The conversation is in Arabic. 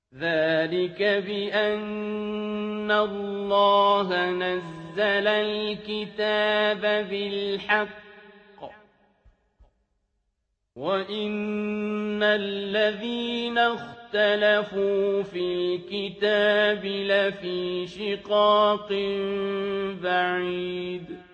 ذلك بأن الله نزل الكتاب بالحق وإن الذين اختلفوا في الكتاب لفي شقاق بعيد